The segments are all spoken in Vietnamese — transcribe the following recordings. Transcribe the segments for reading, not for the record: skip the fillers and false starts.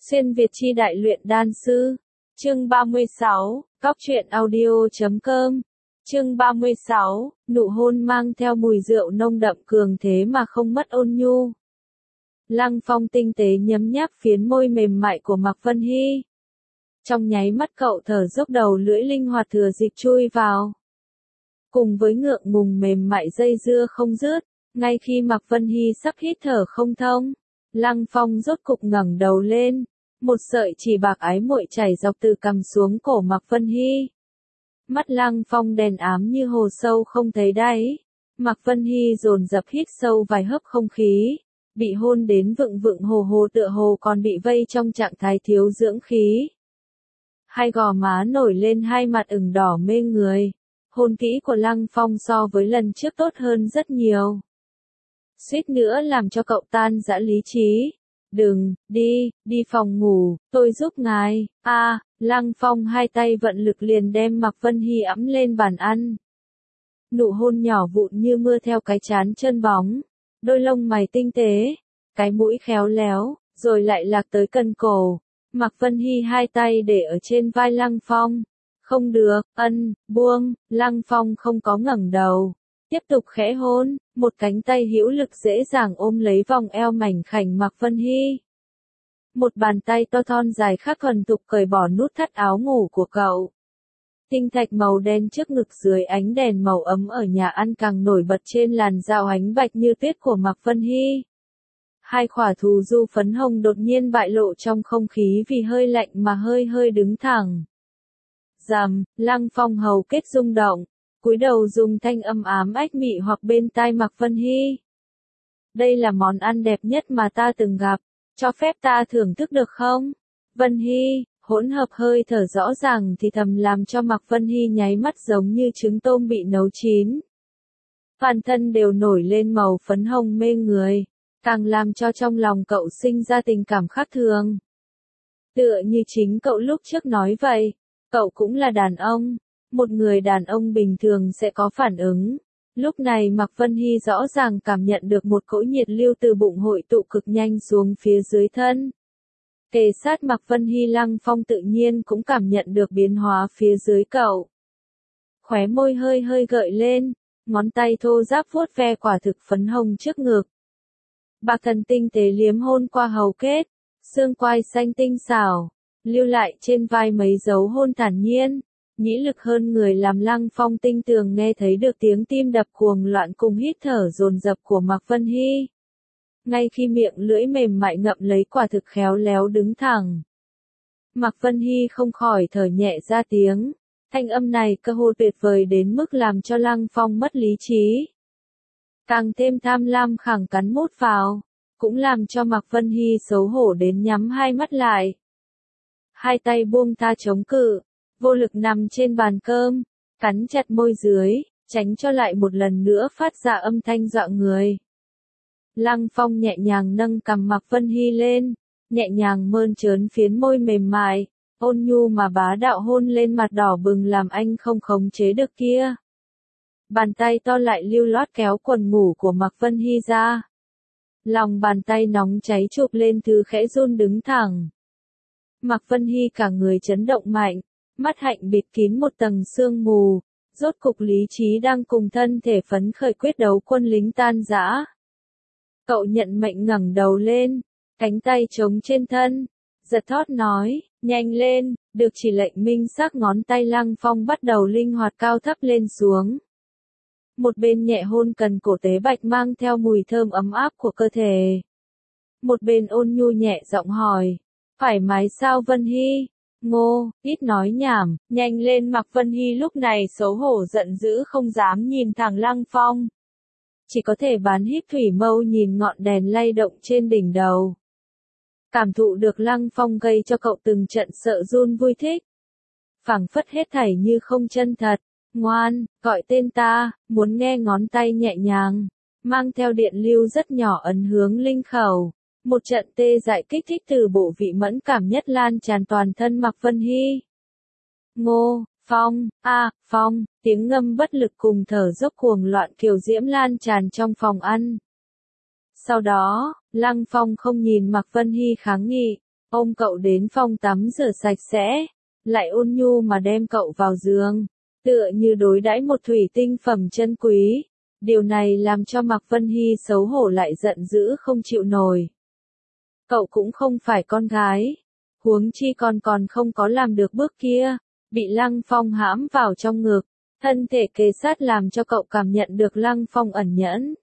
Xuyên Việt chi đại luyện đan sư. Chương 36, Cóc truyện audio.com. Chương 36, nụ hôn mang theo mùi rượu nông đậm cường thế mà không mất ôn nhu. Lăng Phong tinh tế nhấm nháp phiến môi mềm mại của Mạc Vân Hy. Trong nháy mắt cậu thở dốc, đầu lưỡi linh hoạt thừa dịp chui vào. Cùng với ngượng ngùng mềm mại dây dưa không dứt, ngay khi Mạc Vân Hy sắp hít thở không thông, Lăng Phong rốt cục ngẩng đầu lên, một sợi chỉ bạc ái muội chảy dọc từ cằm xuống cổ Mạc Vân Hy. Mắt Lăng Phong đen ám như hồ sâu không thấy đáy. Mạc Vân Hy dồn dập hít sâu vài hớp không khí, bị hôn đến vựng vựng hồ hồ, tựa hồ còn bị vây trong trạng thái thiếu dưỡng khí. Hai gò má nổi lên, hai mặt ửng đỏ mê người. Hôn kỹ của Lăng Phong so với lần trước tốt hơn rất nhiều. Suýt nữa làm cho cậu tan rã lý trí. Đừng, đi phòng ngủ, tôi giúp ngài. Lăng Phong hai tay vận lực liền đem Mạc Vân Hy ẵm lên bàn ăn. Nụ hôn nhỏ vụn như mưa theo cái trán trơn bóng, đôi lông mày tinh tế, cái mũi khéo léo, rồi lại lạc tới cần cổ. Mạc Vân Hy hai tay để ở trên vai Lăng Phong. Không được, buông. Lăng Phong không có ngẩng đầu, tiếp tục khẽ hôn, một cánh tay hữu lực dễ dàng ôm lấy vòng eo mảnh khảnh Mạc Vân Hy. Một bàn tay to thon dài khác thuần thục cởi bỏ nút thắt áo ngủ của cậu. Tinh thạch màu đen trước ngực dưới ánh đèn màu ấm ở nhà ăn càng nổi bật trên làn da ánh bạch như tuyết của Mạc Vân Hy. Hai khỏa thù du phấn hồng đột nhiên bại lộ trong không khí vì hơi lạnh mà hơi đứng thẳng. Rầm, Lăng Phong hầu kết rung động, cúi đầu dùng thanh âm ám ách mị hoặc bên tai Mạc Vân Hy. Đây là món ăn đẹp nhất mà ta từng gặp, cho phép ta thưởng thức được không? Vân Hy, hỗn hợp hơi thở rõ ràng thì thầm làm cho Mạc Vân Hy nháy mắt giống như trứng tôm bị nấu chín. Toàn thân đều nổi lên màu phấn hồng mê người, càng làm cho trong lòng cậu sinh ra tình cảm khác thường. Tựa như chính cậu lúc trước nói vậy, cậu cũng là đàn ông, một người đàn ông bình thường sẽ có phản ứng. Lúc này Mạc Vân Hy rõ ràng cảm nhận được một cỗ nhiệt lưu từ bụng hội tụ cực nhanh xuống phía dưới thân. Kề sát Mạc Vân Hy, Lăng Phong tự nhiên cũng cảm nhận được biến hóa phía dưới cậu. Khóe môi hơi gợi lên, ngón tay thô ráp vuốt ve quả thực phấn hồng trước ngực. Bạc thần tinh tế liếm hôn qua hầu kết, xương quai xanh tinh xảo, lưu lại trên vai mấy dấu hôn thản nhiên. Nhĩ lực hơn người làm Lăng Phong tinh tường nghe thấy được tiếng tim đập cuồng loạn cùng hít thở dồn dập của Mạc Vân Hy. Ngay khi miệng lưỡi mềm mại ngậm lấy quả thực khéo léo đứng thẳng, Mạc Vân Hy không khỏi thở nhẹ ra tiếng. Thanh âm này cơ hồ tuyệt vời đến mức làm cho Lăng Phong mất lý trí. Càng thêm tham lam khẳng cắn mút vào, cũng làm cho Mạc Vân Hy xấu hổ đến nhắm hai mắt lại. Hai tay buông tha chống cự, vô lực nằm trên bàn cơm, cắn chặt môi dưới, tránh cho lại một lần nữa phát ra âm thanh dọa người. Lăng Phong nhẹ nhàng nâng cằm Mạc Vân Hy lên, nhẹ nhàng mơn trớn phiến môi mềm mại, ôn nhu mà bá đạo hôn lên mặt đỏ bừng làm anh không khống chế được kia. Bàn tay to lại lưu loát kéo quần ngủ của Mạc Vân Hy ra. Lòng bàn tay nóng cháy chụp lên thứ khẽ run đứng thẳng. Mạc Vân Hy cả người chấn động mạnh, mắt hạnh bịt kín một tầng sương mù, rốt cục lý trí đang cùng thân thể phấn khởi quyết đấu quân lính tan rã. Cậu nhận mệnh ngẩng đầu lên, cánh tay trống trên thân, giật thót nói, nhanh lên, được chỉ lệnh minh xác. Ngón tay Lăng Phong bắt đầu linh hoạt cao thấp lên xuống. Một bên nhẹ hôn cần cổ tế bạch mang theo mùi thơm ấm áp của cơ thể. Một bên ôn nhu nhẹ giọng hỏi, thoải mái sao Vân Hy? Ngô, ít nói nhảm, nhanh lên. Mạc Vân Hy lúc này xấu hổ giận dữ không dám nhìn thẳng Lăng Phong. Chỉ có thể bán híp thủy mâu nhìn ngọn đèn lay động trên đỉnh đầu. Cảm thụ được Lăng Phong gây cho cậu từng trận sợ run vui thích. Phảng phất hết thảy như không chân thật. Ngoan, gọi tên ta, muốn nghe. Ngón tay nhẹ nhàng, mang theo điện lưu rất nhỏ ấn hướng linh khẩu. Một trận tê dại kích thích từ bộ vị mẫn cảm nhất lan tràn toàn thân Mạc Vân Hy. Ngô, Phong, Phong, tiếng ngâm bất lực cùng thở dốc cuồng loạn kiều diễm lan tràn trong phòng ăn. Sau đó, Lăng Phong không nhìn Mạc Vân Hy kháng nghị, ôm cậu đến phòng tắm rửa sạch sẽ, lại ôn nhu mà đem cậu vào giường, tựa như đối đãi một thủy tinh phẩm chân quý. Điều này làm cho Mạc Vân Hy xấu hổ lại giận dữ không chịu nổi. Cậu cũng không phải con gái, huống chi còn không có làm được bước kia, bị Lăng Phong hãm vào trong ngực, thân thể kề sát làm cho cậu cảm nhận được Lăng Phong ẩn nhẫn.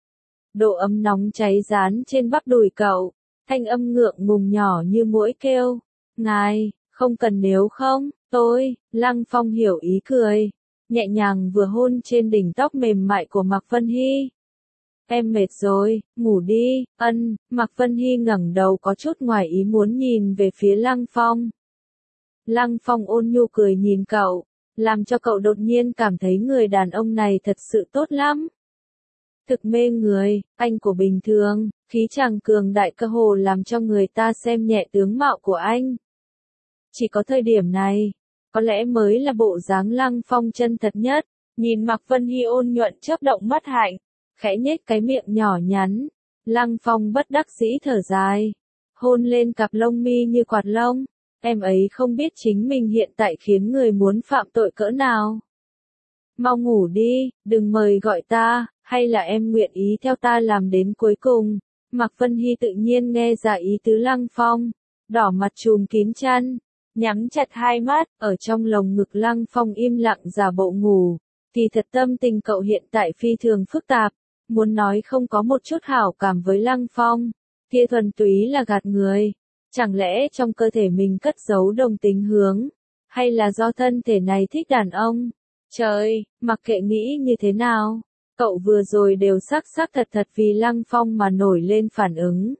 Độ ấm nóng cháy dán trên bắp đùi cậu, thanh âm ngượng ngùng nhỏ như muỗi kêu, ngài, không cần nếu không, Lăng Phong hiểu ý cười, nhẹ nhàng vừa hôn trên đỉnh tóc mềm mại của Mạc Vân Hy. Em mệt rồi, ngủ đi, Mạc Vân Hy ngẩng đầu có chút ngoài ý muốn nhìn về phía Lăng Phong. Lăng Phong ôn nhu cười nhìn cậu, làm cho cậu đột nhiên cảm thấy người đàn ông này thật sự tốt lắm. Thực mê người, anh của bình thường, khí chàng cường đại cơ hồ làm cho người ta xem nhẹ tướng mạo của anh. Chỉ có thời điểm này, có lẽ mới là bộ dáng Lăng Phong chân thật nhất, nhìn Mạc Vân Hy ôn nhuận chớp động mắt hạnh, khẽ nhếch cái miệng nhỏ nhắn, Lăng Phong bất đắc dĩ thở dài, hôn lên cặp lông mi như quạt lông, em ấy không biết chính mình hiện tại khiến người muốn phạm tội cỡ nào. Mau ngủ đi, đừng mời gọi ta, hay là em nguyện ý theo ta làm đến cuối cùng. Mạc Vân Hy tự nhiên nghe ra ý tứ Lăng Phong, đỏ mặt trùm kín chăn, nhắm chặt hai mắt, ở trong lồng ngực Lăng Phong im lặng giả bộ ngủ, thì thật tâm tình cậu hiện tại phi thường phức tạp, muốn nói không có một chút hảo cảm với Lăng Phong, kia thuần túy là gạt người, chẳng lẽ trong cơ thể mình cất giấu đồng tính hướng, hay là do thân thể này thích đàn ông? Trời, mặc kệ nghĩ như thế nào, cậu vừa rồi đều xác thật thật vì Lăng Phong mà nổi lên phản ứng.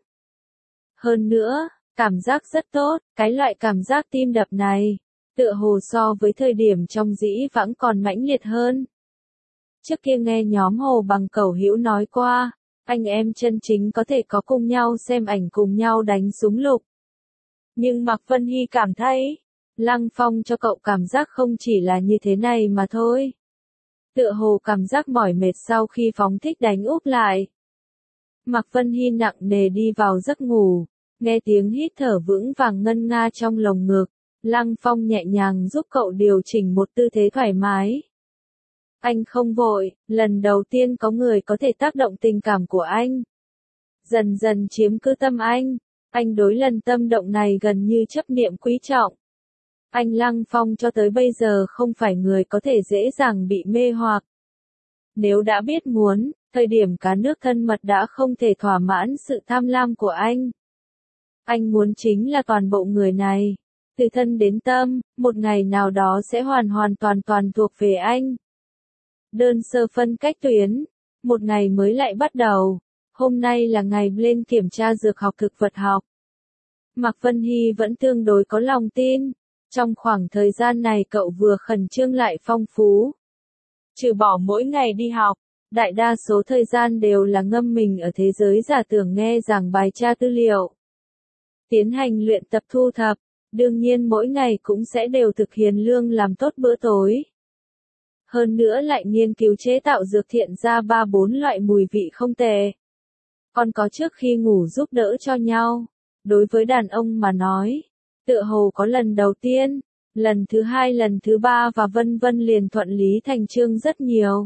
Hơn nữa, cảm giác rất tốt, cái loại cảm giác tim đập này, tựa hồ so với thời điểm trong dĩ vãng còn mãnh liệt hơn. Trước kia nghe nhóm Hồ Bằng Cẩu Hữu nói qua, anh em chân chính có thể có cùng nhau xem ảnh cùng nhau đánh súng lục. Nhưng Mạc Vân Hy cảm thấy, Lăng Phong cho cậu cảm giác không chỉ là như thế này mà thôi. Tựa hồ cảm giác mỏi mệt sau khi phóng thích đánh úp lại. Mạc Vân Hy nặng nề đi vào giấc ngủ, nghe tiếng hít thở vững vàng ngân nga trong lồng ngực, Lăng Phong nhẹ nhàng giúp cậu điều chỉnh một tư thế thoải mái. Anh không vội, lần đầu tiên có người có thể tác động tình cảm của anh. Dần dần chiếm cứ tâm anh đối lần tâm động này gần như chấp niệm quý trọng. Anh Lăng Phong cho tới bây giờ không phải người có thể dễ dàng bị mê hoặc. Nếu đã biết muốn, thời điểm cá nước thân mật đã không thể thỏa mãn sự tham lam của anh. Anh muốn chính là toàn bộ người này, từ thân đến tâm, một ngày nào đó sẽ hoàn toàn thuộc về anh. Đơn sơ phân cách tuyến, một ngày mới lại bắt đầu, hôm nay là ngày lên kiểm tra dược học thực vật học. Mạc Vân Hy vẫn tương đối có lòng tin, trong khoảng thời gian này cậu vừa khẩn trương lại phong phú. Trừ bỏ mỗi ngày đi học, đại đa số thời gian đều là ngâm mình ở thế giới giả tưởng nghe giảng bài tra tư liệu. Tiến hành luyện tập thu thập, đương nhiên mỗi ngày cũng sẽ đều thực hiện lương làm tốt bữa tối. Hơn nữa lại nghiên cứu chế tạo dược thiện ra 3-4 loại mùi vị không tệ. Còn có trước khi ngủ giúp đỡ cho nhau. Đối với đàn ông mà nói, tựa hồ có lần đầu tiên, lần thứ hai, lần thứ ba và vân vân liền thuận lý thành chương rất nhiều.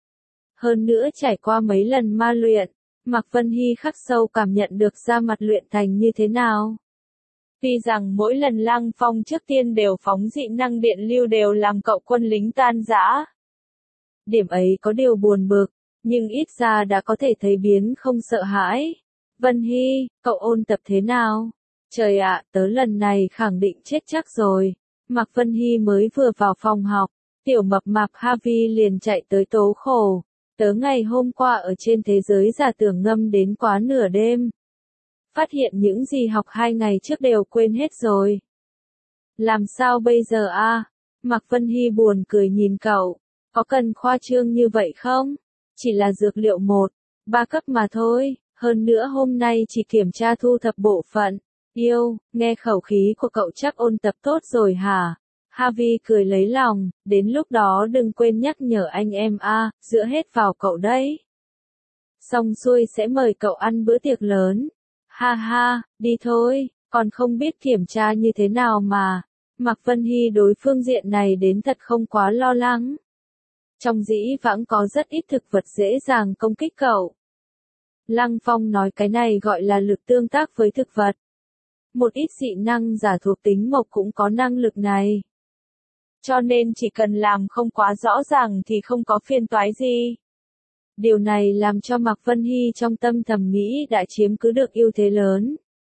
Hơn nữa trải qua mấy lần ma luyện, Mạc Vân Hy khắc sâu cảm nhận được ra mặt luyện thành như thế nào. Tuy rằng mỗi lần Lăng Phong trước tiên đều phóng dị năng điện lưu đều làm cậu quân lính tan rã. Điểm ấy có điều buồn bực, nhưng ít ra đã có thể thấy biến không sợ hãi. Vân Hy, cậu ôn tập thế nào? Trời ạ, tớ lần này khẳng định chết chắc rồi. Mạc Vân Hy mới vừa vào phòng học, tiểu mập mạp Harvey liền chạy tới tố khổ. Tớ ngày hôm qua ở trên thế giới giả tưởng ngâm đến quá nửa đêm. Phát hiện những gì học 2 ngày trước đều quên hết rồi. Làm sao bây giờ a? Mạc Vân Hy buồn cười nhìn cậu. Có cần khoa trương như vậy không? Chỉ là dược liệu 1-3 cấp mà thôi. Hơn nữa hôm nay chỉ kiểm tra thu thập bộ phận. Yêu, nghe khẩu khí của cậu chắc ôn tập tốt rồi hả? Harvey cười lấy lòng, đến lúc đó đừng quên nhắc nhở anh em a, dựa hết vào cậu đấy. Xong xuôi sẽ mời cậu ăn bữa tiệc lớn. Ha ha, đi thôi, Còn không biết kiểm tra như thế nào mà. Mạc Vân Hy đối phương diện này đến thật không quá lo lắng. Trong dĩ vãng có rất ít thực vật dễ dàng công kích cậu. Lăng Phong nói cái này gọi là lực tương tác với thực vật. Một ít dị năng giả thuộc tính mộc cũng có năng lực này. Cho nên chỉ cần làm không quá rõ ràng thì không có phiền toái gì. Điều này làm cho Mạc Vân Hy trong tâm thầm nghĩ đã chiếm cứ được ưu thế lớn.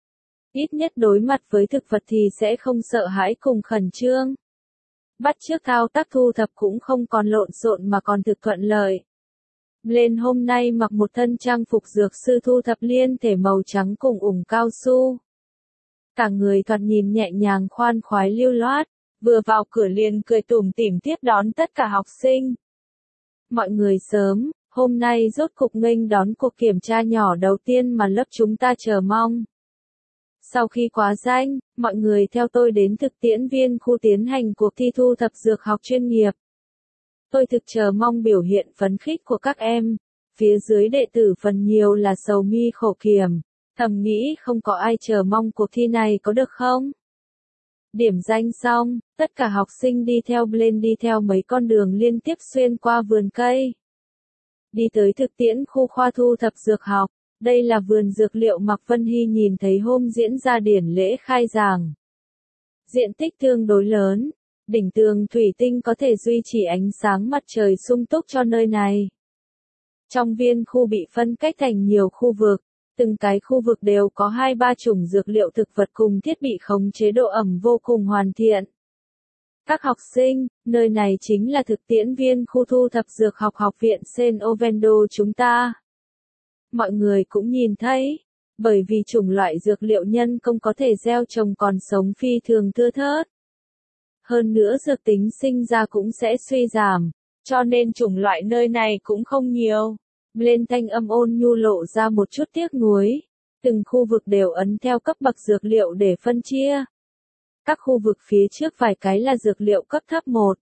Ít nhất đối mặt với thực vật thì sẽ không sợ hãi cùng khẩn trương. Bắt chước thao tác thu thập cũng không còn lộn xộn mà còn thực thuận lợi. Lên hôm nay mặc một thân trang phục dược sư thu thập liên thể màu trắng cùng ủng cao su. Cả người thoạt nhìn nhẹ nhàng khoan khoái lưu loát, vừa vào cửa liền cười tủm tỉm tiếp đón tất cả học sinh. Mọi người sớm, hôm nay rốt cục nghênh đón cuộc kiểm tra nhỏ đầu tiên mà lớp chúng ta chờ mong. Sau khi quá danh, mọi người theo tôi đến thực tiễn viên khu tiến hành cuộc thi thu thập dược học chuyên nghiệp. Tôi thực chờ mong biểu hiện phấn khích của các em. Phía dưới đệ tử phần nhiều là sầu mi khổ kiểm, thầm nghĩ không có ai chờ mong cuộc thi này có được không? Điểm danh xong, tất cả học sinh đi theo Blaine đi theo mấy con đường liên tiếp xuyên qua vườn cây. Đi tới thực tiễn khu khoa thu thập dược học. Đây là vườn dược liệu Mạc Vân Hy nhìn thấy hôm diễn ra điển lễ khai giảng. Diện tích tương đối lớn, đỉnh tường thủy tinh có thể duy trì ánh sáng mặt trời sung túc cho nơi này. Trong viên khu bị phân cách thành nhiều khu vực, từng cái khu vực đều có 2-3 chủng dược liệu thực vật cùng thiết bị khống chế độ ẩm vô cùng hoàn thiện. Các học sinh, nơi này chính là thực tiễn viên khu thu thập dược học học viện Saint Ovendo chúng ta. Mọi người cũng nhìn thấy, bởi vì chủng loại dược liệu nhân công có thể gieo trồng còn sống phi thường thưa thớt. Hơn nữa dược tính sinh ra cũng sẽ suy giảm, cho nên chủng loại nơi này cũng không nhiều. Lên thanh âm ôn nhu lộ ra một chút tiếc nuối. Từng khu vực đều ấn theo cấp bậc dược liệu để phân chia. Các khu vực phía trước vài cái là dược liệu cấp thấp 1.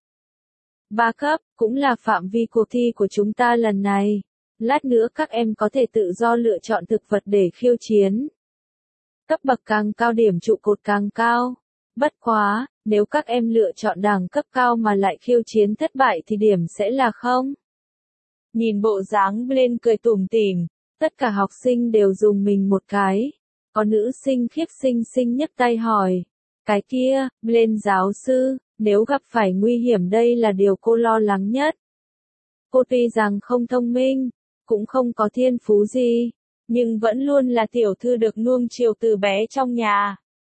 3 cấp, cũng là phạm vi cuộc thi của chúng ta lần này. Lát nữa các em có thể tự do lựa chọn thực vật để khiêu chiến. Cấp bậc càng cao điểm trụ cột càng cao. Bất quá, nếu các em lựa chọn đẳng cấp cao mà lại khiêu chiến thất bại thì điểm sẽ là 0. Nhìn bộ dáng Blaine cười tủm tỉm, tất cả học sinh đều dùng mình một cái. Có nữ sinh khiếp xinh nhấc tay hỏi. Cái kia, Blaine giáo sư, nếu gặp phải nguy hiểm đây là điều cô lo lắng nhất. Cô tuy rằng không thông minh, cũng không có thiên phú gì, nhưng vẫn luôn là tiểu thư được nuông chiều từ bé trong nhà.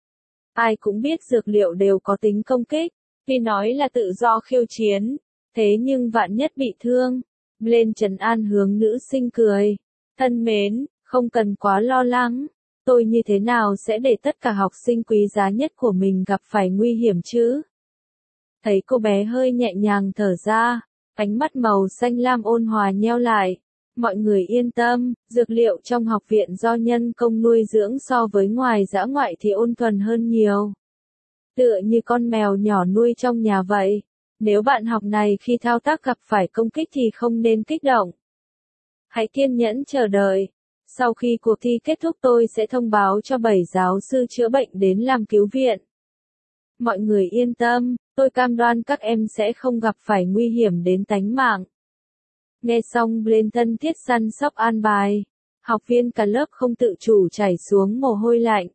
Ai cũng biết dược liệu đều có tính công kích, tuy nói là tự do khiêu chiến, thế nhưng vạn nhất bị thương. Blaine trấn an hướng nữ sinh cười. Thân mến, không cần quá lo lắng, tôi như thế nào sẽ để tất cả học sinh quý giá nhất của mình gặp phải nguy hiểm chứ? Thấy cô bé hơi nhẹ nhàng thở ra, ánh mắt màu xanh lam ôn hòa nheo lại. Mọi người yên tâm, dược liệu trong học viện do nhân công nuôi dưỡng so với ngoài dã ngoại thì ôn thuần hơn nhiều. Tựa như con mèo nhỏ nuôi trong nhà vậy. Nếu bạn học này khi thao tác gặp phải công kích thì không nên kích động. Hãy kiên nhẫn chờ đợi. Sau khi cuộc thi kết thúc tôi sẽ thông báo cho 7 giáo sư chữa bệnh đến làm cứu viện. Mọi người yên tâm, tôi cam đoan các em sẽ không gặp phải nguy hiểm đến tánh mạng. Nghe xong Blaine thân thiết săn sóc an bài, học viên cả lớp không tự chủ chảy xuống mồ hôi lạnh.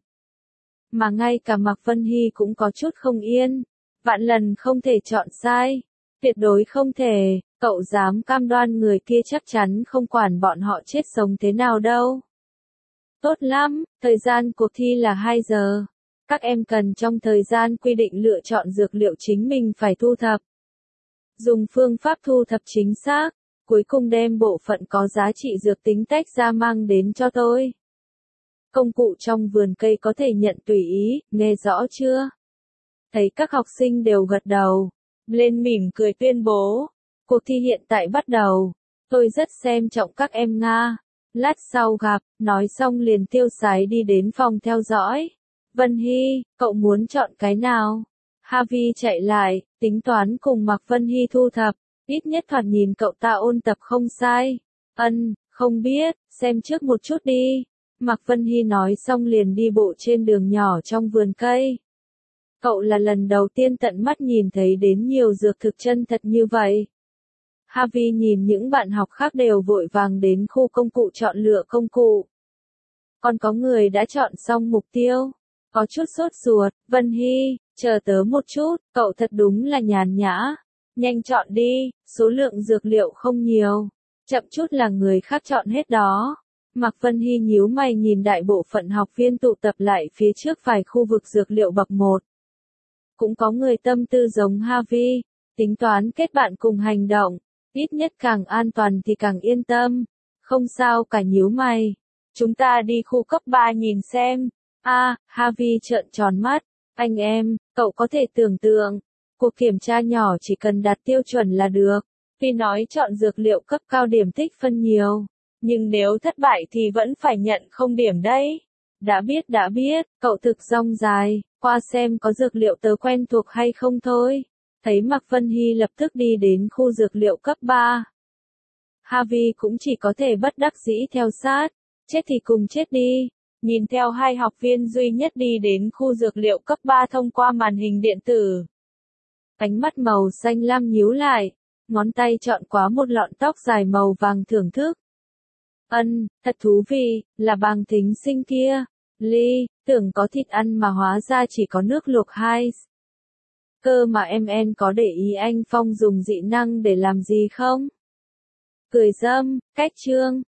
Mà ngay cả Mạc Vân Hy cũng có chút không yên, vạn lần không thể chọn sai, tuyệt đối không thể, cậu dám cam đoan người kia chắc chắn không quản bọn họ chết sống thế nào đâu. Tốt lắm, thời gian cuộc thi là 2 giờ. Các em cần trong thời gian quy định lựa chọn dược liệu chính mình phải thu thập. Dùng phương pháp thu thập chính xác, cuối cùng đem bộ phận có giá trị dược tính tách ra mang đến cho tôi. Công cụ trong vườn cây có thể nhận tùy ý, nghe rõ chưa? Thấy các học sinh đều gật đầu, Blaine mỉm cười tuyên bố. Cuộc thi hiện tại bắt đầu. Tôi rất xem trọng các em Nga. Lát sau gặp, nói xong liền tiêu sái đi đến phòng theo dõi. Vân Hy, cậu muốn chọn cái nào? Harvey chạy lại, tính toán cùng Mạc Vân Hy thu thập. Ít nhất thoạt nhìn cậu ta ôn tập không sai. Không biết, xem trước một chút đi. Mạc Vân Hy nói xong liền đi bộ trên đường nhỏ trong vườn cây. Cậu là lần đầu tiên tận mắt nhìn thấy đến nhiều dược thực chân thật như vậy. Harvey nhìn những bạn học khác đều vội vàng đến khu công cụ chọn lựa công cụ. Còn có người đã chọn xong mục tiêu. Có chút sốt ruột, Vân Hy, chờ tớ một chút, cậu thật đúng là nhàn nhã. Nhanh chọn đi, số lượng dược liệu không nhiều. Chậm chút là người khác chọn hết đó. Mạc Vân Hy nhíu mày nhìn đại bộ phận học viên tụ tập lại phía trước vài khu vực dược liệu bậc 1. Cũng có người tâm tư giống Harvey, tính toán kết bạn cùng hành động. Ít nhất càng an toàn thì càng yên tâm. Không sao cả nhíu mày. Chúng ta đi khu cấp 3 nhìn xem. Harvey trợn tròn mắt. Anh em, cậu có thể tưởng tượng. Cuộc kiểm tra nhỏ chỉ cần đạt tiêu chuẩn là được. Vì nói chọn dược liệu cấp cao điểm tích phân nhiều. Nhưng nếu thất bại thì vẫn phải nhận không điểm đấy. Đã biết, cậu thực rong dài. Qua xem có dược liệu tớ quen thuộc hay không thôi. Thấy Mạc Vân Hy lập tức đi đến khu dược liệu cấp 3. Harvey cũng chỉ có thể bất đắc dĩ theo sát. Chết thì cùng chết đi. Nhìn theo hai học viên duy nhất đi đến khu dược liệu cấp 3 thông qua màn hình điện tử. Ánh mắt màu xanh lam nhíu lại. Ngón tay chọn quá một lọn tóc dài màu vàng thưởng thức. Thật thú vị, là bàng thính sinh kia. Ly, tưởng có thịt ăn mà hóa ra chỉ có nước luộc hai. Cơ mà em có để ý anh Phong dùng dị năng để làm gì không? Cười râm, cách chương.